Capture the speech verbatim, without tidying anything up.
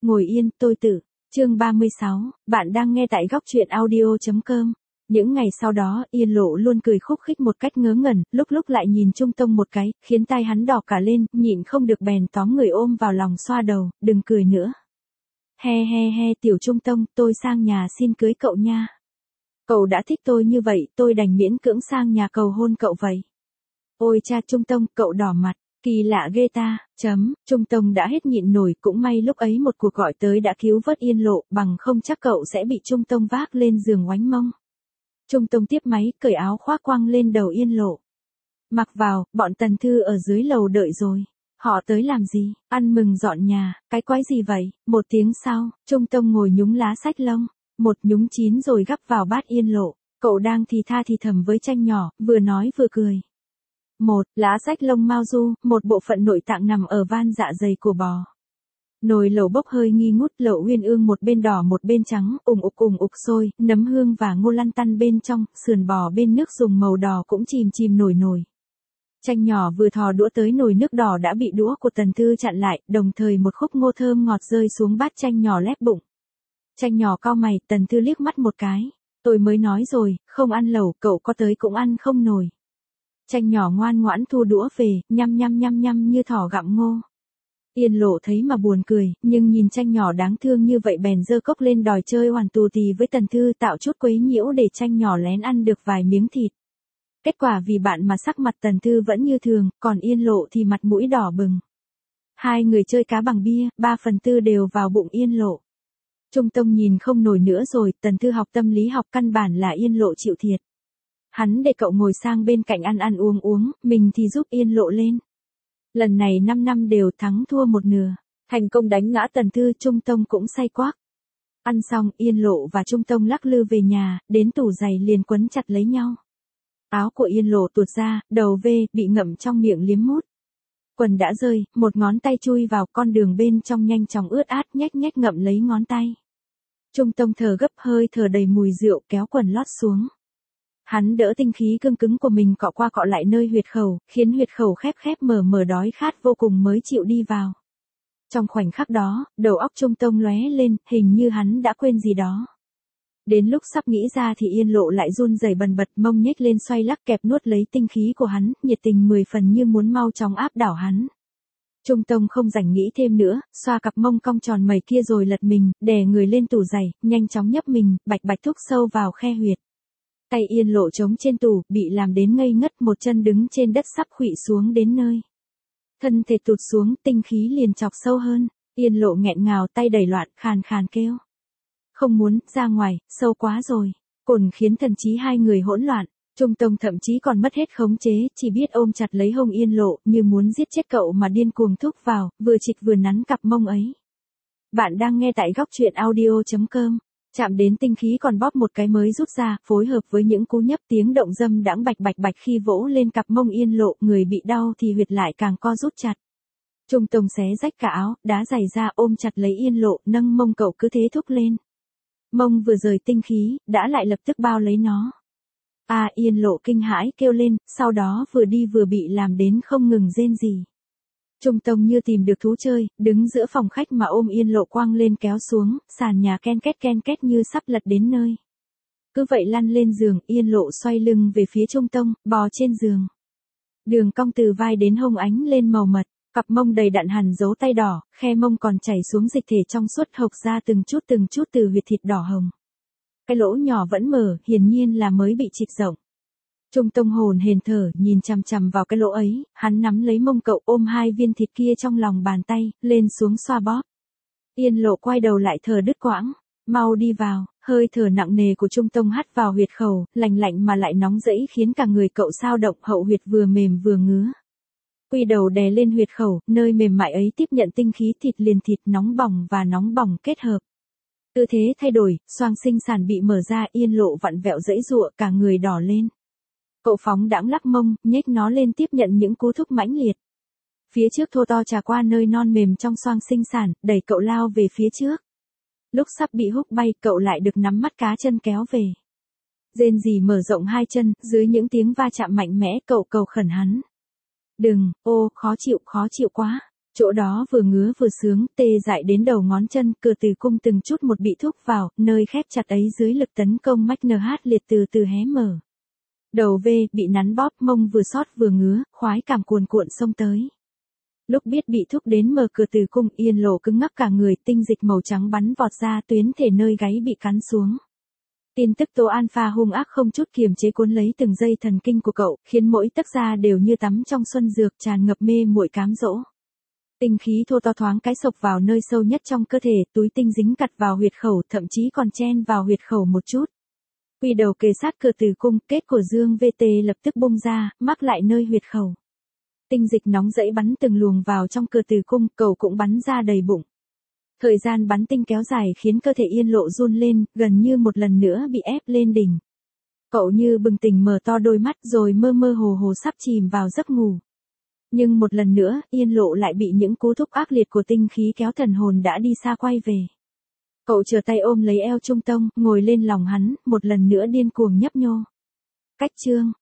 Ngồi yên, tôi tự. Chương ba mươi sáu, bạn đang nghe tại góc truyện audio.com. Những ngày sau đó, Yên Lộ luôn cười khúc khích một cách ngớ ngẩn, lúc lúc lại nhìn Trung Tông một cái, khiến tai hắn đỏ cả lên, nhịn không được bèn tóm người ôm vào lòng xoa đầu, đừng cười nữa. He he he tiểu Trung Tông, tôi sang nhà xin cưới cậu nha. Cậu đã thích tôi như vậy, tôi đành miễn cưỡng sang nhà cầu hôn cậu vậy. Ôi cha Trung Tông, cậu đỏ mặt. Kỳ lạ ghê ta, chấm, Trung Tông đã hết nhịn nổi, cũng may lúc ấy một cuộc gọi tới đã cứu vớt Yên Lộ, bằng không chắc cậu sẽ bị Trung Tông vác lên giường oánh mông. Trung Tông tiếp máy, cởi áo khoác quăng lên đầu Yên Lộ. Mặc vào, bọn Tần Thư ở dưới lầu đợi rồi. Họ tới làm gì? Ăn mừng dọn nhà, cái quái gì vậy? Một tiếng sau, Trung Tông ngồi nhúng lá sách lông, một nhúng chín rồi gắp vào bát Yên Lộ. Cậu đang thì tha thì thầm với Tranh nhỏ, vừa nói vừa cười. Một, lá sách lông Mao Du, một bộ phận nội tạng nằm ở van dạ dày của bò. Nồi lẩu bốc hơi nghi ngút, lẩu uyên ương một bên đỏ một bên trắng, ùng ục ùng ục sôi, nấm hương và ngô lăn tăn bên trong, sườn bò bên nước dùng màu đỏ cũng chìm chìm nổi nổi. Tranh nhỏ vừa thò đũa tới nồi nước đỏ đã bị đũa của Tần Thư chặn lại, đồng thời một khúc ngô thơm ngọt rơi xuống bát Tranh nhỏ lép bụng. Tranh nhỏ cau mày, Tần Thư liếc mắt một cái. Tôi mới nói rồi, không ăn lẩu, cậu có tới cũng ăn không nổi. Tranh nhỏ ngoan ngoãn thu đũa về, nhăm nhăm nhăm nhăm như thỏ gặm ngô. Yên Lộ thấy mà buồn cười, nhưng nhìn Tranh nhỏ đáng thương như vậy bèn giơ cốc lên đòi chơi hoàn tù tì với Tần Thư, tạo chút quấy nhiễu để Tranh nhỏ lén ăn được vài miếng thịt. Kết quả vì bạn mà sắc mặt Tần Thư vẫn như thường, còn Yên Lộ thì mặt mũi đỏ bừng. Hai người chơi cá bằng bia, ba phần tư đều vào bụng Yên Lộ. Trung Tông nhìn không nổi nữa rồi, Tần Thư học tâm lý học căn bản là Yên Lộ chịu thiệt. Hắn để cậu ngồi sang bên cạnh ăn ăn uống uống, mình thì giúp Yên Lộ lên. Lần này năm năm đều thắng thua một nửa, thành công đánh ngã Tần Thư, Trung Tông cũng say quắc. Ăn xong, Yên Lộ và Trung Tông lắc lư về nhà, đến tủ giày liền quấn chặt lấy nhau. Áo của Yên Lộ tuột ra, đầu vê, bị ngậm trong miệng liếm mút. Quần đã rơi, một ngón tay chui vào, con đường bên trong nhanh chóng ướt át, nhách nhách ngậm lấy ngón tay. Trung Tông thở gấp, hơi thở đầy mùi rượu, kéo quần lót xuống. Hắn đỡ tinh khí cương cứng của mình cọ qua cọ lại nơi huyệt khẩu, khiến huyệt khẩu khép khép mở mở đói khát vô cùng mới chịu đi vào. Trong khoảnh khắc đó, đầu óc Trung Tông lóe lên, hình như hắn đã quên gì đó. Đến lúc sắp nghĩ ra thì Yên Lộ lại run rẩy bần bật, mông nhếch lên xoay lắc kẹp nuốt lấy tinh khí của hắn, nhiệt tình mười phần như muốn mau chóng áp đảo hắn. Trung Tông không rảnh nghĩ thêm nữa, xoa cặp mông cong tròn mẩy kia rồi lật mình, đè người lên tủ giày, nhanh chóng nhấp mình, bạch bạch thúc sâu vào khe huyệt. Tay Yên Lộ trống trên tủ, bị làm đến ngây ngất, một chân đứng trên đất sắp khuỵu xuống đến nơi. Thân thể tụt xuống, tinh khí liền chọc sâu hơn, Yên Lộ nghẹn ngào, tay đẩy loạn, khàn khàn kêu. Không muốn, ra ngoài, sâu quá rồi. Cồn khiến thần trí hai người hỗn loạn. Trung Tông thậm chí còn mất hết khống chế, chỉ biết ôm chặt lấy hông Yên Lộ, như muốn giết chết cậu mà điên cuồng thúc vào, vừa chịch vừa nắn cặp mông ấy. Bạn đang nghe tại góc truyện audio.com. Chạm đến tinh khí còn bóp một cái mới rút ra, phối hợp với những cú nhấp tiếng động dâm đãng bạch bạch bạch khi vỗ lên cặp mông Yên Lộ, người bị đau thì huyệt lại càng co rút chặt. Trung Tông xé rách cả áo, đá giày ra ôm chặt lấy Yên Lộ, nâng mông cậu cứ thế thúc lên. Mông vừa rời tinh khí, đã lại lập tức bao lấy nó. À, Yên Lộ kinh hãi kêu lên, sau đó vừa đi vừa bị làm đến không ngừng rên rỉ. Trung Tông như tìm được thú chơi, đứng giữa phòng khách mà ôm Yên Lộ quăng lên kéo xuống, sàn nhà ken két ken két như sắp lật đến nơi. Cứ vậy lăn lên giường, Yên Lộ xoay lưng về phía Trung Tông, bò trên giường. Đường cong từ vai đến hông ánh lên màu mật, cặp mông đầy đặn hằn dấu tay đỏ, khe mông còn chảy xuống dịch thể trong suốt hộc ra từng chút từng chút từ huyệt thịt đỏ hồng. Cái lỗ nhỏ vẫn mở, hiển nhiên là mới bị trịch rộng. Trung Tông hồn hển thở, nhìn chằm chằm vào cái lỗ ấy, hắn nắm lấy mông cậu ôm hai viên thịt kia trong lòng bàn tay, lên xuống xoa bóp. Yên Lộ quay đầu lại thở đứt quãng, mau đi vào, hơi thở nặng nề của Trung Tông hắt vào huyệt khẩu, lạnh lạnh mà lại nóng rẫy khiến cả người cậu xao động, hậu huyệt vừa mềm vừa ngứa. Quy đầu đè lên huyệt khẩu, nơi mềm mại ấy tiếp nhận tinh khí thịt liền thịt nóng bỏng và nóng bỏng kết hợp. Tư thế thay đổi, xoang sinh sản bị mở ra, Yên Lộ vặn vẹo giãy giụa, cả người đỏ lên. Cậu phóng đãng lắc mông, nhếch nó lên tiếp nhận những cú thúc mãnh liệt. Phía trước thô to trà qua nơi non mềm trong xoang sinh sản, đẩy cậu lao về phía trước. Lúc sắp bị húc bay, cậu lại được nắm mắt cá chân kéo về. Rên rỉ mở rộng hai chân, dưới những tiếng va chạm mạnh mẽ, cậu cầu khẩn hắn. Đừng, ô, khó chịu, khó chịu quá. Chỗ đó vừa ngứa vừa sướng, tê dại đến đầu ngón chân, cửa tử cung từng chút một bị thúc vào, nơi khép chặt ấy dưới lực tấn công mách nờ hát liệt từ từ hé mở. Đầu V bị nắn bóp, mông vừa xót vừa ngứa, khoái cảm cuồn cuộn xông tới. Lúc biết bị thúc đến mở cửa tử cung, Yên Lộ cứng ngắc cả người, tinh dịch màu trắng bắn vọt ra, tuyến thể nơi gáy bị cắn xuống. Tin tức tố alpha hung ác không chút kiềm chế cuốn lấy từng dây thần kinh của cậu, khiến mỗi tấc da đều như tắm trong xuân dược, tràn ngập mê muội cám dỗ. Tinh khí thô to thoáng cái sộc vào nơi sâu nhất trong cơ thể, túi tinh dính cặt vào huyệt khẩu, thậm chí còn chen vào huyệt khẩu một chút. Quy đầu kề sát cửa tử cung, kết của dương vê tê lập tức bung ra, mắc lại nơi huyệt khẩu. Tinh dịch nóng rẫy bắn từng luồng vào trong cửa tử cung, cậu cũng bắn ra đầy bụng. Thời gian bắn tinh kéo dài khiến cơ thể Yên Lộ run lên, gần như một lần nữa bị ép lên đỉnh. Cậu như bừng tỉnh mở to đôi mắt rồi mơ mơ hồ hồ sắp chìm vào giấc ngủ. Nhưng một lần nữa, Yên Lộ lại bị những cú thúc ác liệt của tinh khí kéo thần hồn đã đi xa quay về. Cậu trở tay ôm lấy eo Trung Tông, ngồi lên lòng hắn, một lần nữa điên cuồng nhấp nhô. Cách chương